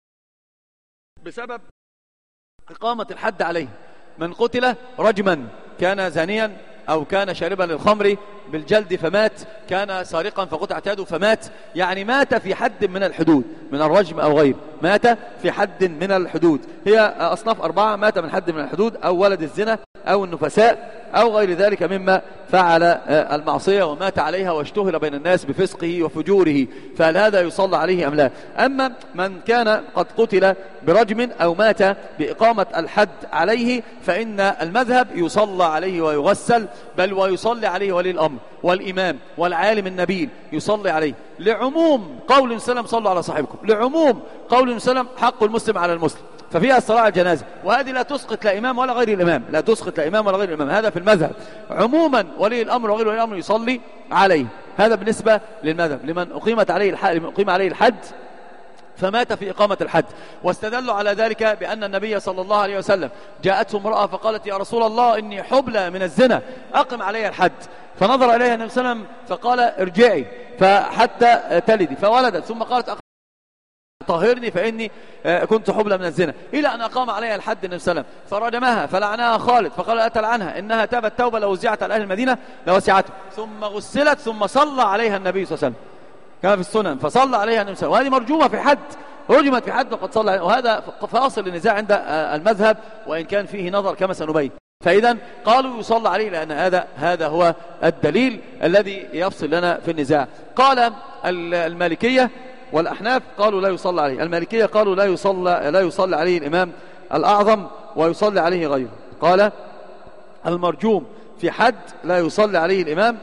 بسبب إقامة الحد عليه، من قتل رجما، كان زانيا أو كان شاربا للخمر بالجلد فمات، كان سارقا فقطعت يده فمات، يعني مات في حد من الحدود من الرجم أو غير، مات في حد من الحدود. هي أصناف 4، مات من حد من الحدود، أو ولد الزنا، أو النفساء، أو غير ذلك مما فعل المعصية ومات عليها واشتهر بين الناس بفسقه وفجوره، فهل هذا يصلى عليه أم لا؟ أما من كان قد قتل برجم أو مات بإقامة الحد عليه، فإن المذهب يصلى عليه ويغسل، بل ويصلي عليه ولي الأمر والإمام والعالم النبيل يصلي عليه، لعموم قول سلم صلوا على صاحبكم، لعموم قول سلم حق المسلم على المسلم، ففيها الصلاة على الجنازة، وهذه لا تسقط لا إمام ولا غير الإمام، لا تسقط لا إمام ولا غير الإمام، هذا في المذهب. عموما ولي الأمر وغير ولي الأمر يصلي عليه، هذا بالنسبة للمذهب. لمن أقيم عليه الحد فمات في إقامة الحد، واستدلوا على ذلك بأن النبي صلى الله عليه وسلم جاءته امرأة فقالت: يا رسول الله إني حبلى من الزنا أقم علي الحد، فنظر إليها النبي صلى الله عليه وسلم فقال: ارجعي فحتى تلدي، فولدت، ثم قالت: طهرني فإني كنت حبلى من الزنا، إلى أن أقام عليها الحد النبي صلى الله عليه وسلم، فرجمها فلعنها خالد، فقال: أتل عنها إنها تابت توبة لو وزعت على أهل المدينة لوسعته، ثم غسلت، ثم صلى عليها النبي صلى الله عليه وسلم كما في السنن، فصلى عليها النبي صلى الله عليه وسلم، وهذه مرجومة في حد، رجمت في حد وقد صلى عليها، وهذا فاصل للنزاع عند المذهب وإن كان فيه نظر كما سنبين. فإذا قالوا يصلى عليه لأن هذا هو الدليل الذي يفصل لنا في النزاع. قال المالكية والأحناف قالوا لا يصلى عليه. المالكية قالوا لا يصلى عليه الإمام الأعظم ويصلي عليه غيره. قال المرجوم في حد لا يصلي عليه الإمام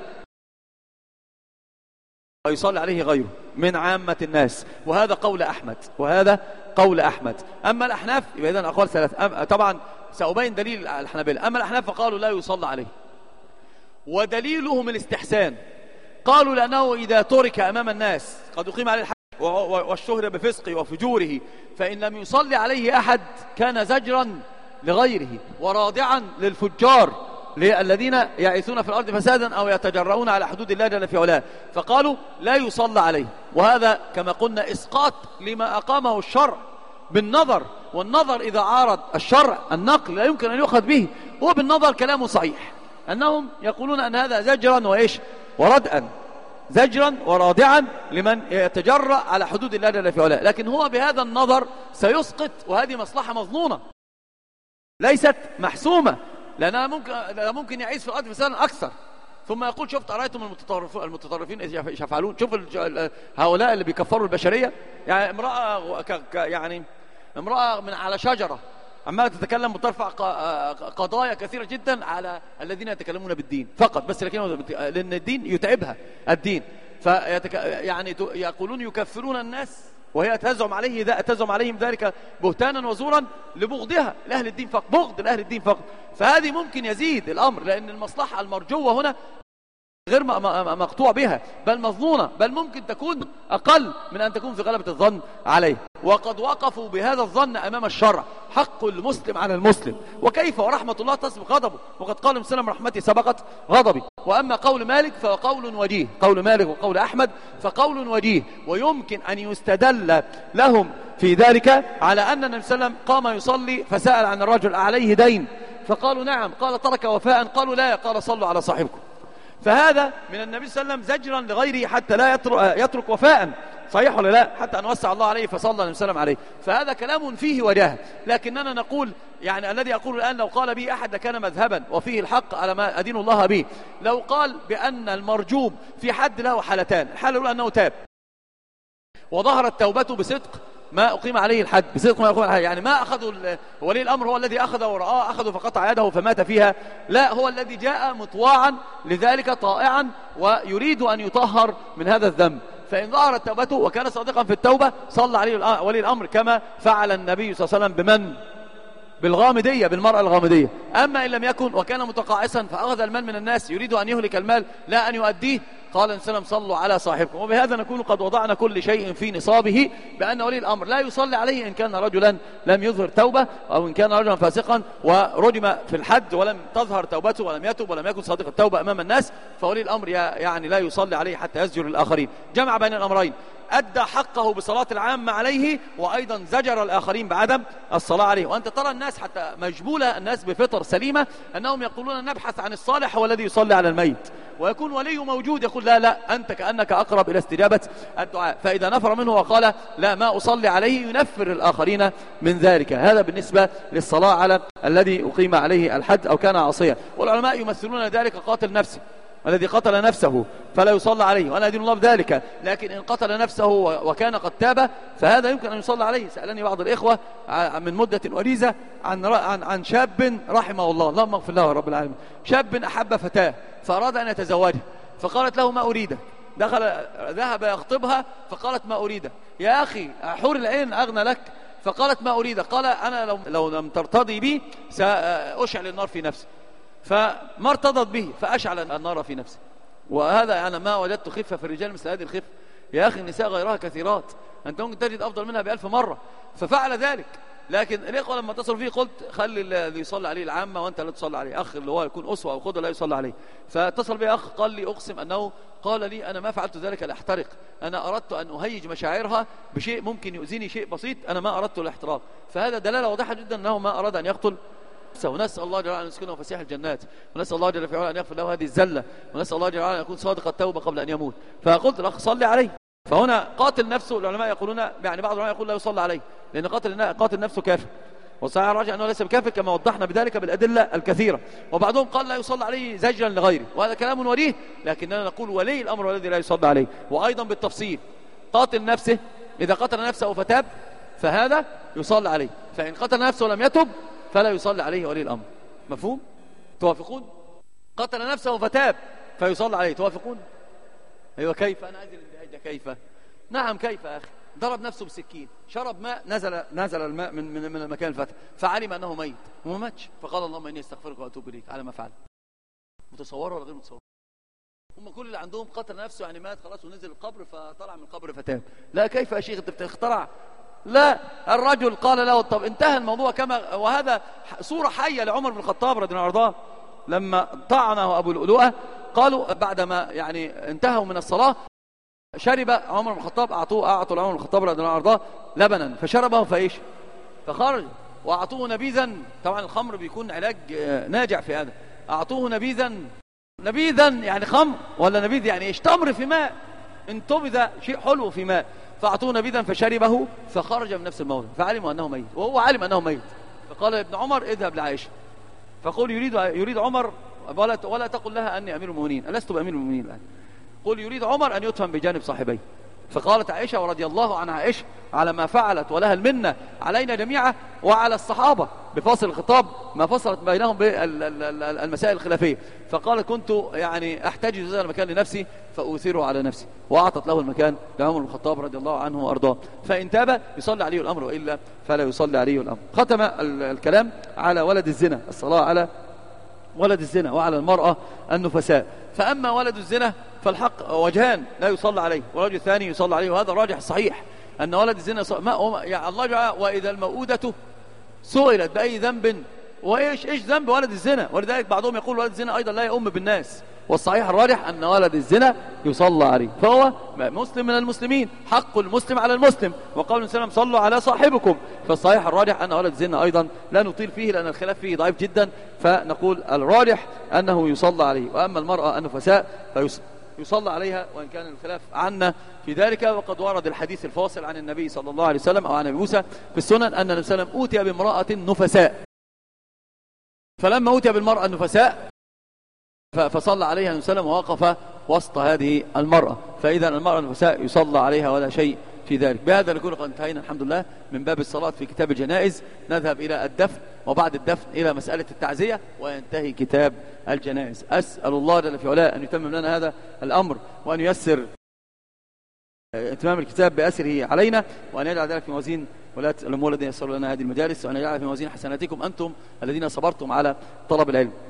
ويصلي عليه غيره من عامة الناس، وهذا قول أحمد. أما الأحناف يبقى إذن أقوال ثلاثة. طبعا سأبين دليل الحنابلة. أما الأحناف فقالوا لا يصلى عليه، ودليلهم الاستحسان، قالوا لأنه إذا ترك أمام الناس قد أقيم عليه الحد والشهر بفسقه وفجوره، فإن لم يصلي عليه أحد كان زجرا لغيره ورادعا للفجار للذين يعيثون في الأرض فسادا أو يتجرؤون على حدود الله جل في علاه، فقالوا لا يصلى عليه. وهذا كما قلنا إسقاط لما أقامه الشرع بالنظر، والنظر إذا عارض الشرع النقل لا يمكن أن يؤخذ به. هو بالنظر كلامه صحيح، أنهم يقولون أن هذا زجرا وإيش وردءا، زجرا ورادعا لمن يتجرأ على حدود الله جل في علاه، لكن هو بهذا النظر سيسقط، وهذه مصلحة مظنونة ليست محسومة، لأنها ممكن يعيش في الأرض فسادا أكثر. ثم يقول شفت أرأيتم المتطرفين إيش يفعلون؟ شوف هؤلاء اللي بيكفروا البشرية. يعني امرأة من على شجرة عمالة تتكلم وترفع قضايا كثيرة جدا على الذين يتكلمون بالدين فقط، بس لأن الدين يتعبها الدين، يعني يقولون يكفرون الناس وهي تزعم عليهم ذلك بهتانا وزورا لبغضها لأهل الدين فقط، بغض لأهل الدين فقط. فهذه ممكن يزيد الأمر، لأن المصلحة المرجوة هنا غير مقطوع بها بل مظنونة، بل ممكن تكون أقل من أن تكون في غلبة الظن عليه. وقد وقفوا بهذا الظن أمام الشرع، حق المسلم على المسلم، وكيف ورحمة الله تسبق غضبه، وقد قال مسلم رحمتي سبقت غضبي. وأما قول مالك فقول وجيه، قول مالك وقول أحمد فقول وجيه، ويمكن أن يستدل لهم في ذلك على أن النبي صلى الله عليه وسلم قام يصلي فسأل عن الرجل عليه دين، فقالوا نعم، قال ترك وفاء، قالوا لا، قال صلوا على صاحبكم. فهذا من النبي صلى الله عليه وسلم زجرا لغيره حتى لا يترك وفاء، صحيح ولا لا؟ حتى أن وسع الله عليه فصلى النبي صلى الله عليه وسلم عليه. فهذا كلام فيه وجاهة، لكننا نقول يعني الذي أقول الآن لو قال به أحد لكان مذهبا وفيه الحق على ما أدين الله به. لو قال بأن المرجوم في حد له حالتان، الحالة الأولى أنه تاب وظهرت توبته بصدق ما أقيم عليه الحد، بصدق ما أقيم عليه، يعني ما أخذوا ولي الأمر هو الذي أخذ ورآه، أخذوا فقطع يده فمات فيها، لا، هو الذي جاء مطواعا لذلك طائعا ويريد أن يطهر من هذا الذنب. فإن ظهرت توبته وكان صادقا في التوبة صلى عليه ولي الأمر كما فعل النبي صلى الله عليه وسلم بمن؟ بالغامدية، بالمرأة الغامدية. أما إن لم يكن وكان متقاعسا فأخذ المال من الناس يريد أن يهلك المال لا أن يؤديه، قال النبي صلى الله عليه وسلم صلوا على صاحبكم. وبهذا نكون قد وضعنا كل شيء في نصابه، بأن ولي الأمر لا يصلي عليه إن كان رجلا لم يظهر توبة، أو إن كان رجلا فاسقا ورجم في الحد ولم تظهر توبته ولم يتوب ولم يكن صادق التوبة أمام الناس، فولي الأمر يعني لا يصلي عليه حتى يزجر الآخرين. جمع بين الأمرين، أدى حقه بصلاة العامة عليه، وأيضا زجر الآخرين بعدم الصلاة عليه. وأنت ترى الناس حتى مجبولة الناس بفطر سليمة أنهم يقولون نبحث عن الصالح هو الذي يصلي على الميت، ويكون ولي موجود يقول لا أنت كأنك أقرب إلى استجابة الدعاء. فإذا نفر منه وقال لا ما أصلي عليه ينفر الآخرين من ذلك. هذا بالنسبة للصلاة على الذي أقيم عليه الحد أو كان عصيا. والعلماء يمثلون ذلك قاتل نفسه، الذي قتل نفسه فلا يصلى عليه، وأنا أدين الله بذلك. لكن إن قتل نفسه وكان قد تاب فهذا يمكن أن يصلى عليه. سألني بعض الإخوة من مدة وجيزة عن شاب رحمه الله، اللهم اغفر له رب العالمين، شاب أحب فتاة فأراد أن يتزوجها، فقالت له ما أريدك، ذهب يخطبها فقالت ما أريدك، يا أخي حور العين أغنى لك، فقالت ما أريدك، قال أنا لو لم ترتضي بي سأشعل النار في نفسي، فما ارتضت به فأشعل النار في نفسه. وهذا أنا ما وجدت خفة في الرجال مثل هذه الخفة. يا أخي النساء غيرها كثيرات، أنت ممكن تجد أفضل منها ب1000 مرة، ففعل ذلك. لكن الإخوة لما اتصلوا فيه قلت خلي اللي يصلي عليه العامة وأنت لا تصلي عليه، أخ اللي هو يكون أسوة أو قدوة لا يصلي عليه. فاتصل بي أخ قال لي أقسم أنه قال لي أنا ما فعلت ذلك لأحترق، أنا أردت أن أهيج مشاعرها بشيء ممكن يؤذيني، شيء بسيط، أنا ما أردت الاحتراق. فهذا دلالة واضحة جدا أنه ما أراد أن يقتل. ونسأل الله جل وعلا أن يسكنه فسيح الجنات، ونسأل الله جل وعلا أن يغفر له هذه الزلة، ونسأل الله جل وعلا أن يكون صادق التوبة قبل أن يموت. فقلت الأخ صلي عليه. فهنا قاتل نفسه العلماء يقولون، يعني بعض العلماء يقول لا يصلى عليه لأن قاتل نفسه كافر، وصحيح الراجح أنه ليس بكافر كما وضحنا بذلك بالأدلة الكثيرة. وبعضهم قال لا يصلى عليه زجرا لغيره، وهذا كلام وليه، لكننا نقول ولي الأمر والذي لا يصلى عليه. وأيضا بالتفصيل قاتل نفسه إذا قتل نفسه فتاب فهذا يصلى عليه، فإن قتل نفسه ولم يتب فلا يصلى عليه ولي الأمر. مفهوم؟ توافقون؟ قتل نفسه فتاب فيصلى عليه، توافقون؟ أيوة. كيف؟ أنا عايز الاندهاج ده كيف؟ نعم كيف يا أخي؟ ضرب نفسه بسكين، شرب ماء، نزل الماء من المكان الفتح، فعلم أنه ميت وما ماتش، فقال اللهم إني استغفرك وأتوب إليك على ما فعل. متصور ولا غير متصور؟ هم كل اللي عندهم قتل نفسه يعني مات خلاص ونزل القبر فطلع من القبر فتاب. لا، كيف يا شيخ؟ أنت بتخترع. لا، الرجل قال له طب انتهى الموضوع كما، وهذا صورة حية لعمر بن الخطاب رضي الله عنه. لما طعنه أبو لؤلؤة قالوا بعدما يعني انتهوا من الصلاة شرب عمر بن الخطاب، أعطوا لعمر بن الخطاب رضي الله عنه وارضاه لبنا فشربه فخرج، وأعطوه نبيذا. طبعا الخمر بيكون علاج ناجع في هذا. أعطوه نبيذا يعني خمر، ولا نبيذ يعني ايش؟ تمر في ماء، انتبذ شيء حلو في ماء، فأعطوه نبيذا فشربه فخرج من نفس الموضع، فعلموا أنه ميت، وهو علم أنه ميت. فقال ابن عمر اذهب لعائشة فقل يريد عمر ولا تقل لها أني أمير المؤمنين، ألست بأمير المؤمنين الآن، قل يريد عمر أن يدفن بجانب صاحبيه. فقالت عائشة ورضي الله عنها عائشة على ما فعلت ولها المنة علينا جميعا وعلى الصحابة بفاصل الخطاب ما فصلت بينهم بالمسائل الخلافية، فقالت كنت يعني أحتجز هذا المكان لنفسي فأثيره على نفسي، وأعطت له المكان لعمر بن الخطاب رضي الله عنه وأرضاه. فإن تاب يصلي عليه الأمر، وإلا فلا يصلي عليه الأمر. ختم الكلام على ولد الزنا، الصلاة على ولد الزنا وعلى المرأة النفساء. فأما ولد الزنا فالحق وجهان لا يصلى عليه، والرجل الثاني يصلى عليه، وهذا الراجح الصحيح أن ولد الزنا يعني الله جعل وإذا الموءودة سئلت بأي ذنب، وإيش ذنب ولد الزنا؟ ولذلك بعضهم يقول ولد الزنا أيضا لا يؤم بالناس، والصحيح الراجح أن ولد الزنا يصلى عليه، فهو مسلم من المسلمين، حق المسلم على المسلم، وقول السلام صلوا على صاحبكم. فالصحيح الراجح أن ولد الزنا أيضا لا نطيل فيه لأن الخلاف فيه ضعيف جدا، فنقول الراجح أنه يصلى عليه. وأما المرأة النفساء فيصلى عليها، وإن كان الخلاف عنا في ذلك. وقد ورد الحديث الفاصل عن النبي صلى الله عليه وسلم أو عن أبي موسى في السنن أن النبي صلى الله عليه وسلم أوتي بامرأة نفساء، فلما أوتي بالمرأة النفساء فصلى عليها النبي صلى الله عليه وسلم ووقف وسط هذه المرأة. فإذا المرأة النفساء يصلى عليها ولا شيء في ذلك. بهذا نكون قد انتهينا الحمد لله من باب الصلاة في كتاب الجنائز. نذهب إلى الدفن، وبعد الدفن إلى مسألة التعزية، وينتهي كتاب الجنائز. أسأل الله جل في علاه أن يتمم لنا هذا الأمر، وأن ييسر اتمام الكتاب بأسره علينا، وأن يجعل ذلك في موازين ولاة الأمور الذين يسروا لنا هذه المجالس، وأن يجعل في موازين حسناتكم أنتم الذين صبرتم على طلب العلم.